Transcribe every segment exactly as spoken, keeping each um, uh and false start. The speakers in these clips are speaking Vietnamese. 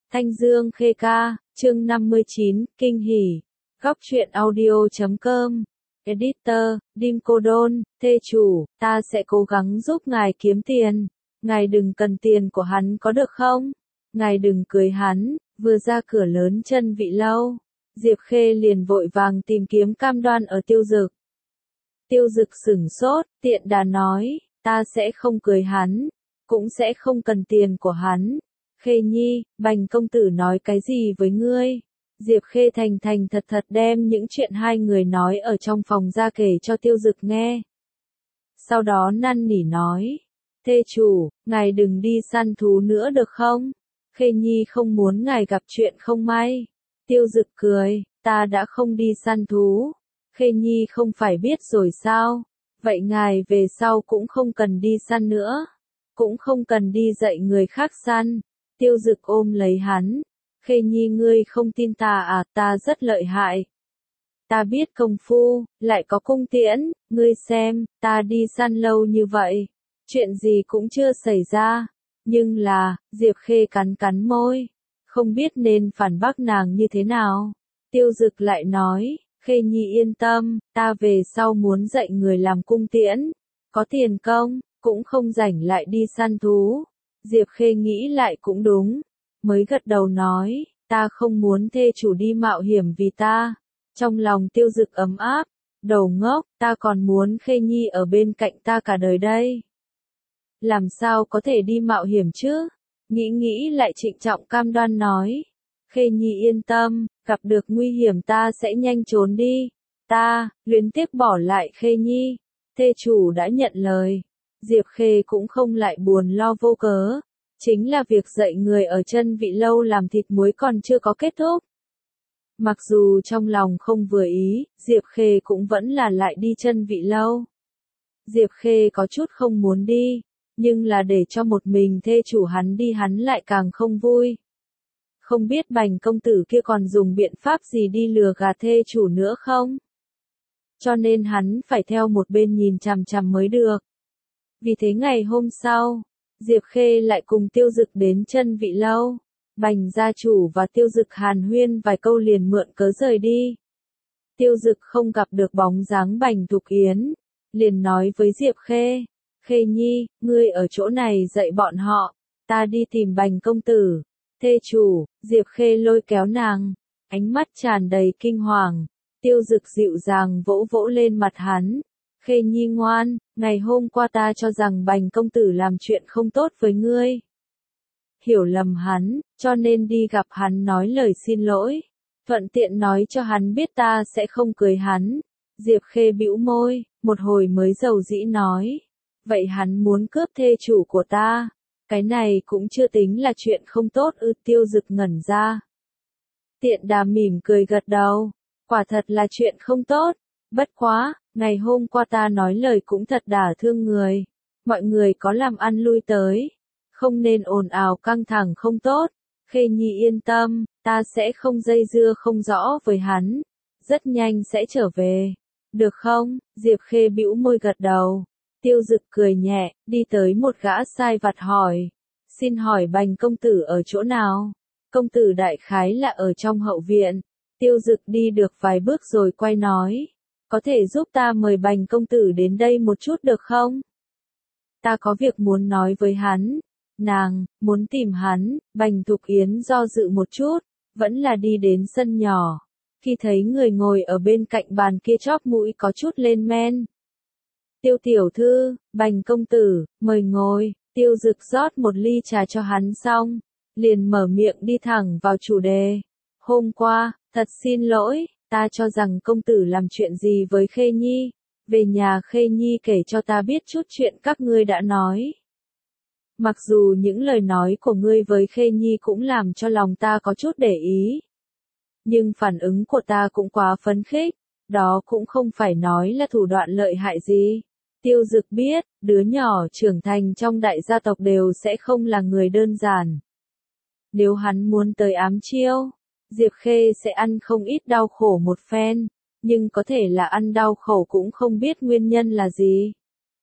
Thanh Dương Khê Ca, chương năm mươi chín, Kinh hỉ. Góc truyện audio chấm com. Editor, Dim Cô Đôn, thê chủ, ta sẽ cố gắng giúp ngài kiếm tiền. Ngài đừng cần tiền của hắn có được không? Ngài đừng cưới hắn. Vừa ra cửa lớn chân vị lâu, Diệp Khê liền vội vàng tìm kiếm cam đoan ở Tiêu Dực. Tiêu Dực sửng sốt, tiện đà nói, ta sẽ không cưới hắn, cũng sẽ không cần tiền của hắn. Khê Nhi, Bành công tử nói cái gì với ngươi? Diệp Khê thành thành thật thật đem những chuyện hai người nói ở trong phòng ra kể cho Tiêu Dực nghe. Sau đó năn nỉ nói, thê chủ, ngài đừng đi săn thú nữa được không? Khê Nhi không muốn ngài gặp chuyện không may. Tiêu Dực cười, ta đã không đi săn thú. Khê Nhi không phải biết rồi sao? Vậy ngài về sau cũng không cần đi săn nữa. Cũng không cần đi dạy người khác săn. Tiêu Dực ôm lấy hắn. Khê Nhi ngươi không tin ta à, ta rất lợi hại. Ta biết công phu, lại có cung tiễn, ngươi xem, ta đi săn lâu như vậy. Chuyện gì cũng chưa xảy ra. Nhưng là, Diệp Khê cắn cắn môi. Không biết nên phản bác nàng như thế nào. Tiêu Dực lại nói, Khê Nhi yên tâm, ta về sau muốn dạy người làm cung tiễn. Có tiền công, cũng không rảnh lại đi săn thú. Diệp Khê nghĩ lại cũng đúng. Mới gật đầu nói, ta không muốn thê chủ đi mạo hiểm vì ta. Trong lòng Tiêu Dực ấm áp. Đầu ngốc, ta còn muốn Khê Nhi ở bên cạnh ta cả đời đây. Làm sao có thể đi mạo hiểm chứ? Nghĩ nghĩ lại trịnh trọng cam đoan nói. Khê Nhi yên tâm, gặp được nguy hiểm ta sẽ nhanh trốn đi. Ta, luyến tiếc bỏ lại Khê Nhi. Thê chủ đã nhận lời. Diệp Khê cũng không lại buồn lo vô cớ. Chính là việc dạy người ở chân vị lâu làm thịt muối còn chưa có kết thúc. Mặc dù trong lòng không vừa ý, Diệp Khê cũng vẫn là lại đi chân vị lâu. Diệp Khê có chút không muốn đi. Nhưng là để cho một mình thê chủ hắn đi hắn lại càng không vui. Không biết Bành công tử kia còn dùng biện pháp gì đi lừa gạt thê chủ nữa không? Cho nên hắn phải theo một bên nhìn chằm chằm mới được. Vì thế ngày hôm sau, Diệp Khê lại cùng Tiêu Dực đến chân vị lâu. Bành gia chủ và Tiêu Dực hàn huyên vài câu liền mượn cớ rời đi. Tiêu Dực không gặp được bóng dáng Bành Thục Yến. Liền nói với Diệp Khê. Khê Nhi, ngươi ở chỗ này dạy bọn họ, ta đi tìm Bành công tử. Thê chủ, Diệp Khê lôi kéo nàng, ánh mắt tràn đầy kinh hoàng. Tiêu Dực dịu dàng vỗ vỗ lên mặt hắn. Khê Nhi ngoan, ngày hôm qua ta cho rằng Bành công tử làm chuyện không tốt với ngươi. Hiểu lầm hắn, cho nên đi gặp hắn nói lời xin lỗi. Thuận tiện nói cho hắn biết ta sẽ không cưới hắn. Diệp Khê bĩu môi, một hồi mới dầu dĩ nói. Vậy hắn muốn cướp thê chủ của ta. Cái này cũng chưa tính là chuyện không tốt ư. Tiêu Dực ngẩn ra. Tiện đà mỉm cười gật đầu. Quả thật là chuyện không tốt. Bất quá, ngày hôm qua ta nói lời cũng thật đả thương người. Mọi người có làm ăn lui tới. Không nên ồn ào căng thẳng không tốt. Khê Nhi yên tâm, ta sẽ không dây dưa không rõ với hắn. Rất nhanh sẽ trở về. Được không? Diệp Khê bĩu môi gật đầu. Tiêu Dực cười nhẹ, đi tới một gã sai vặt hỏi. Xin hỏi Bành công tử ở chỗ nào? Công tử đại khái là ở trong hậu viện. Tiêu Dực đi được vài bước rồi quay nói. Có thể giúp ta mời Bành công tử đến đây một chút được không? Ta có việc muốn nói với hắn. Nàng, muốn tìm hắn. Bành Thục Yến do dự một chút, vẫn là đi đến sân nhỏ. Khi thấy người ngồi ở bên cạnh bàn kia chóp mũi có chút lên men. Tiêu tiểu thư, Bành công tử, mời ngồi. Tiêu Dực rót một ly trà cho hắn xong, liền mở miệng đi thẳng vào chủ đề. Hôm qua, thật xin lỗi, ta cho rằng công tử làm chuyện gì với Khê Nhi. Về nhà Khê Nhi kể cho ta biết chút chuyện các ngươi đã nói. Mặc dù những lời nói của ngươi với Khê Nhi cũng làm cho lòng ta có chút để ý. Nhưng phản ứng của ta cũng quá phấn khích, đó cũng không phải nói là thủ đoạn lợi hại gì. Tiêu Dực biết, đứa nhỏ trưởng thành trong đại gia tộc đều sẽ không là người đơn giản. Nếu hắn muốn tới ám chiêu, Diệp Khê sẽ ăn không ít đau khổ một phen, nhưng có thể là ăn đau khổ cũng không biết nguyên nhân là gì.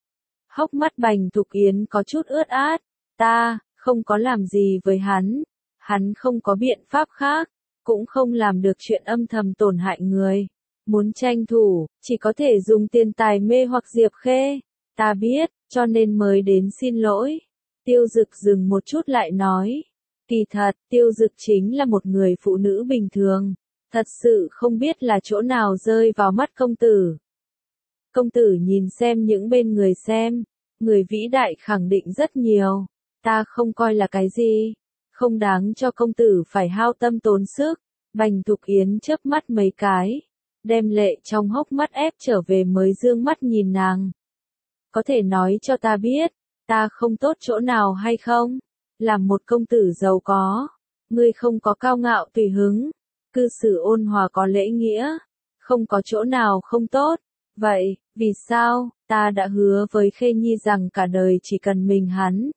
Hốc mắt Bành Thục Yến có chút ướt át, ta, không có làm gì với hắn. Hắn không có biện pháp khác, cũng không làm được chuyện âm thầm tổn hại người. Muốn tranh thủ, chỉ có thể dùng tiền tài mê hoặc Diệp Khê. Ta biết, cho nên mới đến xin lỗi. Tiêu Dực dừng một chút lại nói. Kỳ thật, Tiêu Dực chính là một người phụ nữ bình thường. Thật sự không biết là chỗ nào rơi vào mắt công tử. Công tử nhìn xem những bên người xem. Người vĩ đại khẳng định rất nhiều. Ta không coi là cái gì. Không đáng cho công tử phải hao tâm tốn sức. Bành Thục Yến chớp mắt mấy cái. Đem lệ trong hốc mắt ép trở về mới dương mắt nhìn nàng. Có thể nói cho ta biết, ta không tốt chỗ nào hay không? Làm một công tử giàu có, ngươi không có cao ngạo tùy hứng, cư xử ôn hòa có lễ nghĩa, không có chỗ nào không tốt. Vậy, vì sao, ta đã hứa với Khê Nhi rằng cả đời chỉ cần mình hắn.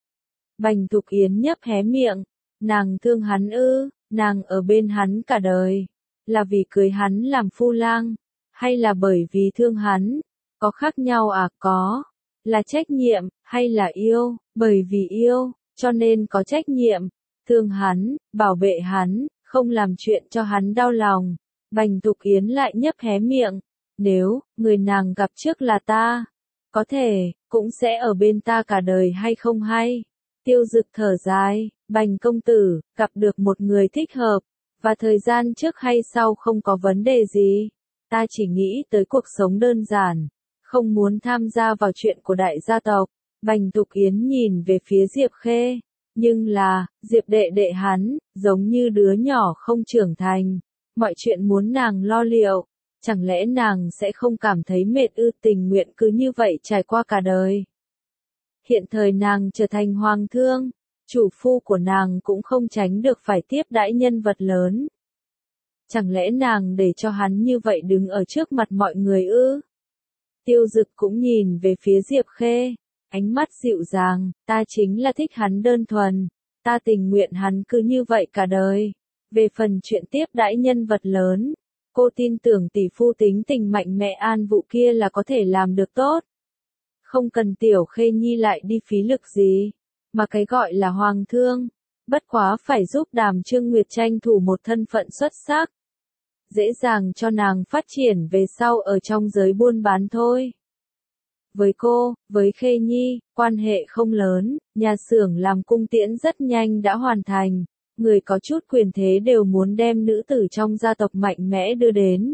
Bành Thục Yến nhấp hé miệng, nàng thương hắn ư, nàng ở bên hắn cả đời. Là vì cưới hắn làm phu lang, hay là bởi vì thương hắn? Có khác nhau à? Có. Là trách nhiệm, hay là yêu? Bởi vì yêu, cho nên có trách nhiệm. Thương hắn, bảo vệ hắn, không làm chuyện cho hắn đau lòng. Bành Thục Yến lại nhấp hé miệng. Nếu, người nàng gặp trước là ta, có thể, cũng sẽ ở bên ta cả đời hay không hay? Tiêu Dực thở dài, Bành công tử, gặp được một người thích hợp. Và thời gian trước hay sau không có vấn đề gì. Ta chỉ nghĩ tới cuộc sống đơn giản. Không muốn tham gia vào chuyện của đại gia tộc. Bành Thục Yến nhìn về phía Diệp Khê. Nhưng là, Diệp đệ đệ hắn, giống như đứa nhỏ không trưởng thành. Mọi chuyện muốn nàng lo liệu. Chẳng lẽ nàng sẽ không cảm thấy mệt ư? Tình nguyện cứ như vậy trải qua cả đời. Hiện thời nàng trở thành hoàng thương. Chủ phu của nàng cũng không tránh được phải tiếp đãi nhân vật lớn. Chẳng lẽ nàng để cho hắn như vậy đứng ở trước mặt mọi người ư? Tiêu Dực cũng nhìn về phía Diệp Khê, ánh mắt dịu dàng, ta chính là thích hắn đơn thuần, ta tình nguyện hắn cứ như vậy cả đời. Về phần chuyện tiếp đãi nhân vật lớn, cô tin tưởng tỷ phu tính tình mạnh mẽ An Vũ kia là có thể làm được tốt. Không cần Tiểu Khê Nhi lại đi phí lực gì. Mà cái gọi là hoàng thương, bất quá phải giúp Đàm Trương Nguyệt tranh thủ một thân phận xuất sắc. Dễ dàng cho nàng phát triển về sau ở trong giới buôn bán thôi. Với cô, với Khê Nhi, quan hệ không lớn, nhà xưởng làm cung tiễn rất nhanh đã hoàn thành. Người có chút quyền thế đều muốn đem nữ tử trong gia tộc mạnh mẽ đưa đến.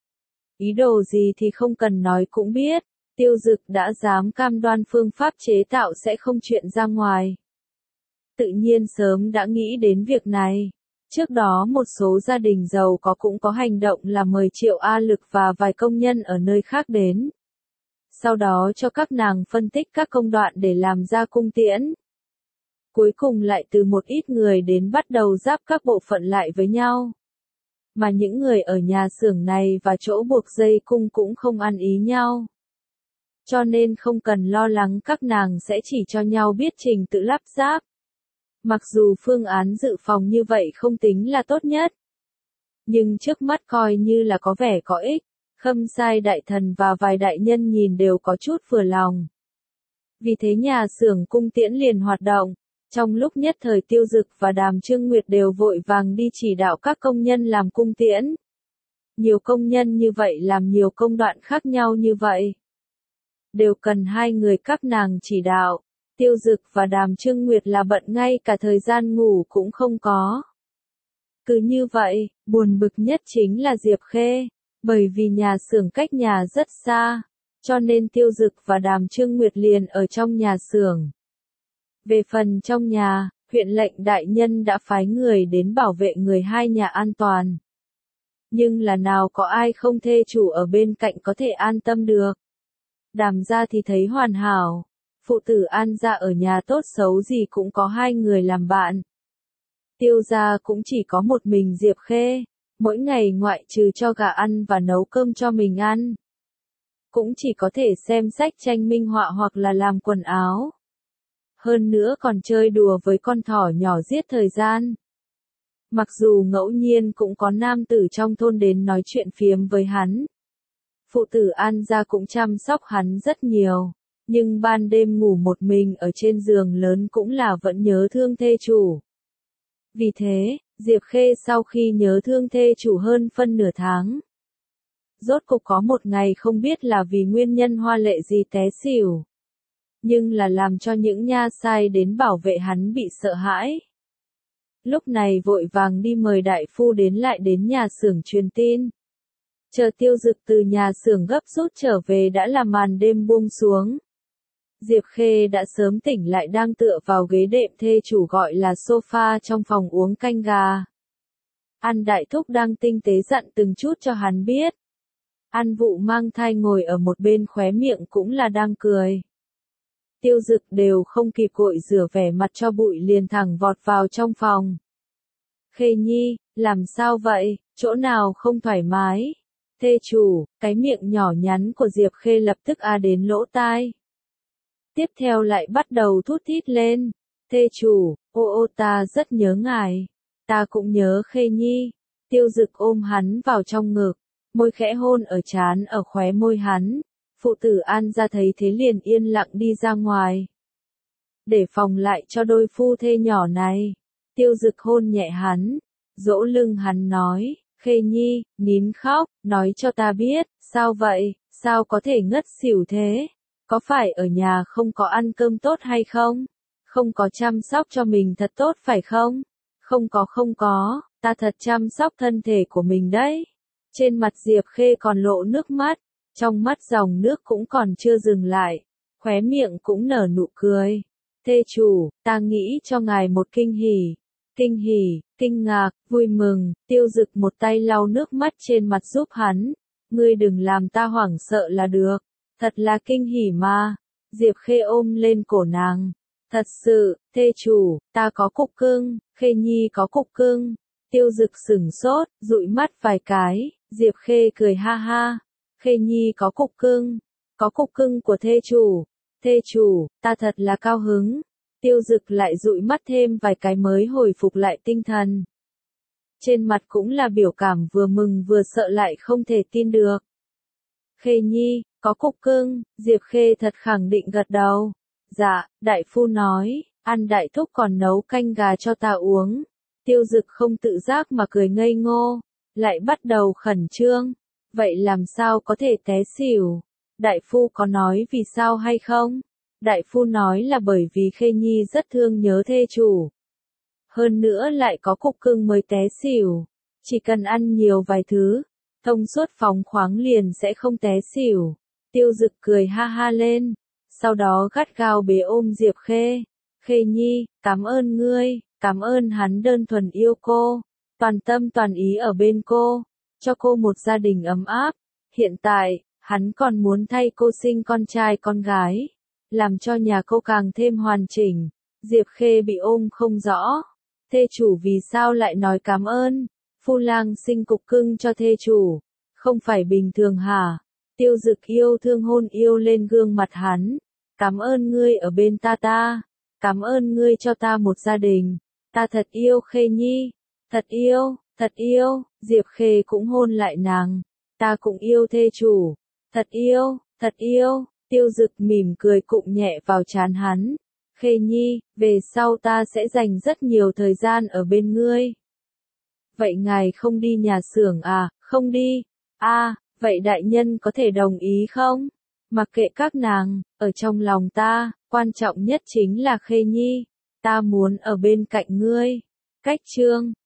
Ý đồ gì thì không cần nói cũng biết. Tiêu Dực đã dám cam đoan phương pháp chế tạo sẽ không chuyện ra ngoài. Tự nhiên sớm đã nghĩ đến việc này. Trước đó một số gia đình giàu có cũng có hành động là mời Triệu A Lực và vài công nhân ở nơi khác đến. Sau đó cho các nàng phân tích các công đoạn để làm ra cung tiễn. Cuối cùng lại từ một ít người đến bắt đầu ráp các bộ phận lại với nhau. Mà những người ở nhà xưởng này và chỗ buộc dây cung cũng không ăn ý nhau. Cho nên không cần lo lắng các nàng sẽ chỉ cho nhau biết trình tự lắp ráp. Mặc dù phương án dự phòng như vậy không tính là tốt nhất. Nhưng trước mắt coi như là có vẻ có ích. Khâm Sai đại thần và vài đại nhân nhìn đều có chút vừa lòng. Vì thế nhà xưởng cung tiễn liền hoạt động. Trong lúc nhất thời Tiêu Dực và Đàm Trương Nguyệt đều vội vàng đi chỉ đạo các công nhân làm cung tiễn. Nhiều công nhân như vậy làm nhiều công đoạn khác nhau như vậy. Đều cần hai người các nàng chỉ đạo. Tiêu Dực và Đàm Trương Nguyệt là bận ngay cả thời gian ngủ cũng không có. Cứ như vậy, buồn bực nhất chính là Diệp Khê. Bởi vì nhà xưởng cách nhà rất xa. Cho nên Tiêu Dực và Đàm Trương Nguyệt liền ở trong nhà xưởng. Về phần trong nhà, huyện lệnh đại nhân đã phái người đến bảo vệ người hai nhà an toàn. Nhưng là nào có ai không thê chủ ở bên cạnh có thể an tâm được. Đàm gia thì thấy hoàn hảo. Phụ tử An gia ở nhà tốt xấu gì cũng có hai người làm bạn. Tiêu gia cũng chỉ có một mình Diệp Khê. Mỗi ngày ngoại trừ cho gà ăn và nấu cơm cho mình ăn. Cũng chỉ có thể xem sách tranh minh họa hoặc là làm quần áo. Hơn nữa còn chơi đùa với con thỏ nhỏ giết thời gian. Mặc dù ngẫu nhiên cũng có nam tử trong thôn đến nói chuyện phiếm với hắn. Phụ tử An gia cũng chăm sóc hắn rất nhiều. Nhưng ban đêm ngủ một mình ở trên giường lớn cũng là vẫn nhớ thương thê chủ. Vì thế, Diệp Khê sau khi nhớ thương thê chủ hơn phân nửa tháng. Rốt cục có một ngày không biết là vì nguyên nhân hoa lệ gì té xỉu. Nhưng là làm cho những nha sai đến bảo vệ hắn bị sợ hãi. Lúc này vội vàng đi mời đại phu đến lại đến nhà xưởng truyền tin. Chờ Tiêu Dực từ nhà xưởng gấp rút trở về đã là màn đêm buông xuống. Diệp Khê đã sớm tỉnh lại đang tựa vào ghế đệm thê chủ gọi là sofa trong phòng uống canh gà. An Đại Thúc đang tinh tế dặn từng chút cho hắn biết. An Vụ mang thai ngồi ở một bên khóe miệng cũng là đang cười. Tiêu Dực đều không kịp gội rửa vẻ mặt cho bụi liền thẳng vọt vào trong phòng. Khê Nhi, làm sao vậy, chỗ nào không thoải mái? Thê chủ, cái miệng nhỏ nhắn của Diệp Khê lập tức a đến lỗ tai. Tiếp theo lại bắt đầu thút thít lên. Thê chủ, ô ô ta rất nhớ ngài. Ta cũng nhớ Khê Nhi. Tiêu Dực ôm hắn vào trong ngực, môi khẽ hôn ở trán ở khóe môi hắn. Phụ tử An ra thấy thế liền yên lặng đi ra ngoài. Để phòng lại cho đôi phu thê nhỏ này. Tiêu Dực hôn nhẹ hắn, dỗ lưng hắn nói, Khê Nhi, nín khóc, nói cho ta biết, sao vậy, sao có thể ngất xỉu thế? Có phải ở nhà không có ăn cơm tốt hay không? Không có chăm sóc cho mình thật tốt phải không? Không có không có, ta thật chăm sóc thân thể của mình đấy. Trên mặt Diệp Khê còn lộ nước mắt, trong mắt dòng nước cũng còn chưa dừng lại, khóe miệng cũng nở nụ cười. Thê chủ, ta nghĩ cho ngài một kinh hỉ. Kinh hỉ, kinh ngạc, vui mừng, Tiêu Dực một tay lau nước mắt trên mặt giúp hắn. Ngươi đừng làm ta hoảng sợ là được. Thật là kinh hỉ mà. Diệp Khê ôm lên cổ nàng. Thật sự, thê chủ, ta có cục cưng, Khê Nhi có cục cưng. Tiêu Dực sửng sốt, dụi mắt vài cái, Diệp Khê cười ha ha. Khê Nhi có cục cưng, có cục cưng của thê chủ. Thê chủ, ta thật là cao hứng. Tiêu Dực lại dụi mắt thêm vài cái mới hồi phục lại tinh thần. Trên mặt cũng là biểu cảm vừa mừng vừa sợ lại không thể tin được. Khê Nhi, có cục cưng, Diệp Khê thật khẳng định gật đầu. Dạ, đại phu nói, An Đại Thúc còn nấu canh gà cho ta uống. Tiêu Dực không tự giác mà cười ngây ngô, lại bắt đầu khẩn trương. Vậy làm sao có thể té xỉu? Đại phu có nói vì sao hay không? Đại phu nói là bởi vì Khê Nhi rất thương nhớ thê chủ. Hơn nữa lại có cục cưng mới té xỉu. Chỉ cần ăn nhiều vài thứ, thông suốt phóng khoáng liền sẽ không té xỉu. Tiêu Dực cười ha ha lên, sau đó gắt gao bế ôm Diệp Khê. Khê Nhi, cảm ơn ngươi, cảm ơn hắn đơn thuần yêu cô, toàn tâm toàn ý ở bên cô, cho cô một gia đình ấm áp. Hiện tại, hắn còn muốn thay cô sinh con trai con gái, làm cho nhà cô càng thêm hoàn chỉnh. Diệp Khê bị ôm không rõ. Thê chủ vì sao lại nói cảm ơn? Phu lang sinh cục cưng cho thê chủ, không phải bình thường hả? Tiêu Dực yêu thương hôn yêu lên gương mặt hắn. Cảm ơn ngươi ở bên ta ta. Cảm ơn ngươi cho ta một gia đình. Ta thật yêu Khê Nhi. Thật yêu, thật yêu. Diệp Khê cũng hôn lại nàng. Ta cũng yêu thê chủ. Thật yêu, thật yêu. Tiêu Dực mỉm cười cụng nhẹ vào trán hắn. Khê Nhi, về sau ta sẽ dành rất nhiều thời gian ở bên ngươi. Vậy ngài không đi nhà xưởng à? Không đi. À, vậy đại nhân có thể đồng ý không? Mặc kệ các nàng, ở trong lòng ta, quan trọng nhất chính là Khê Nhi. Ta muốn ở bên cạnh ngươi. Cách chương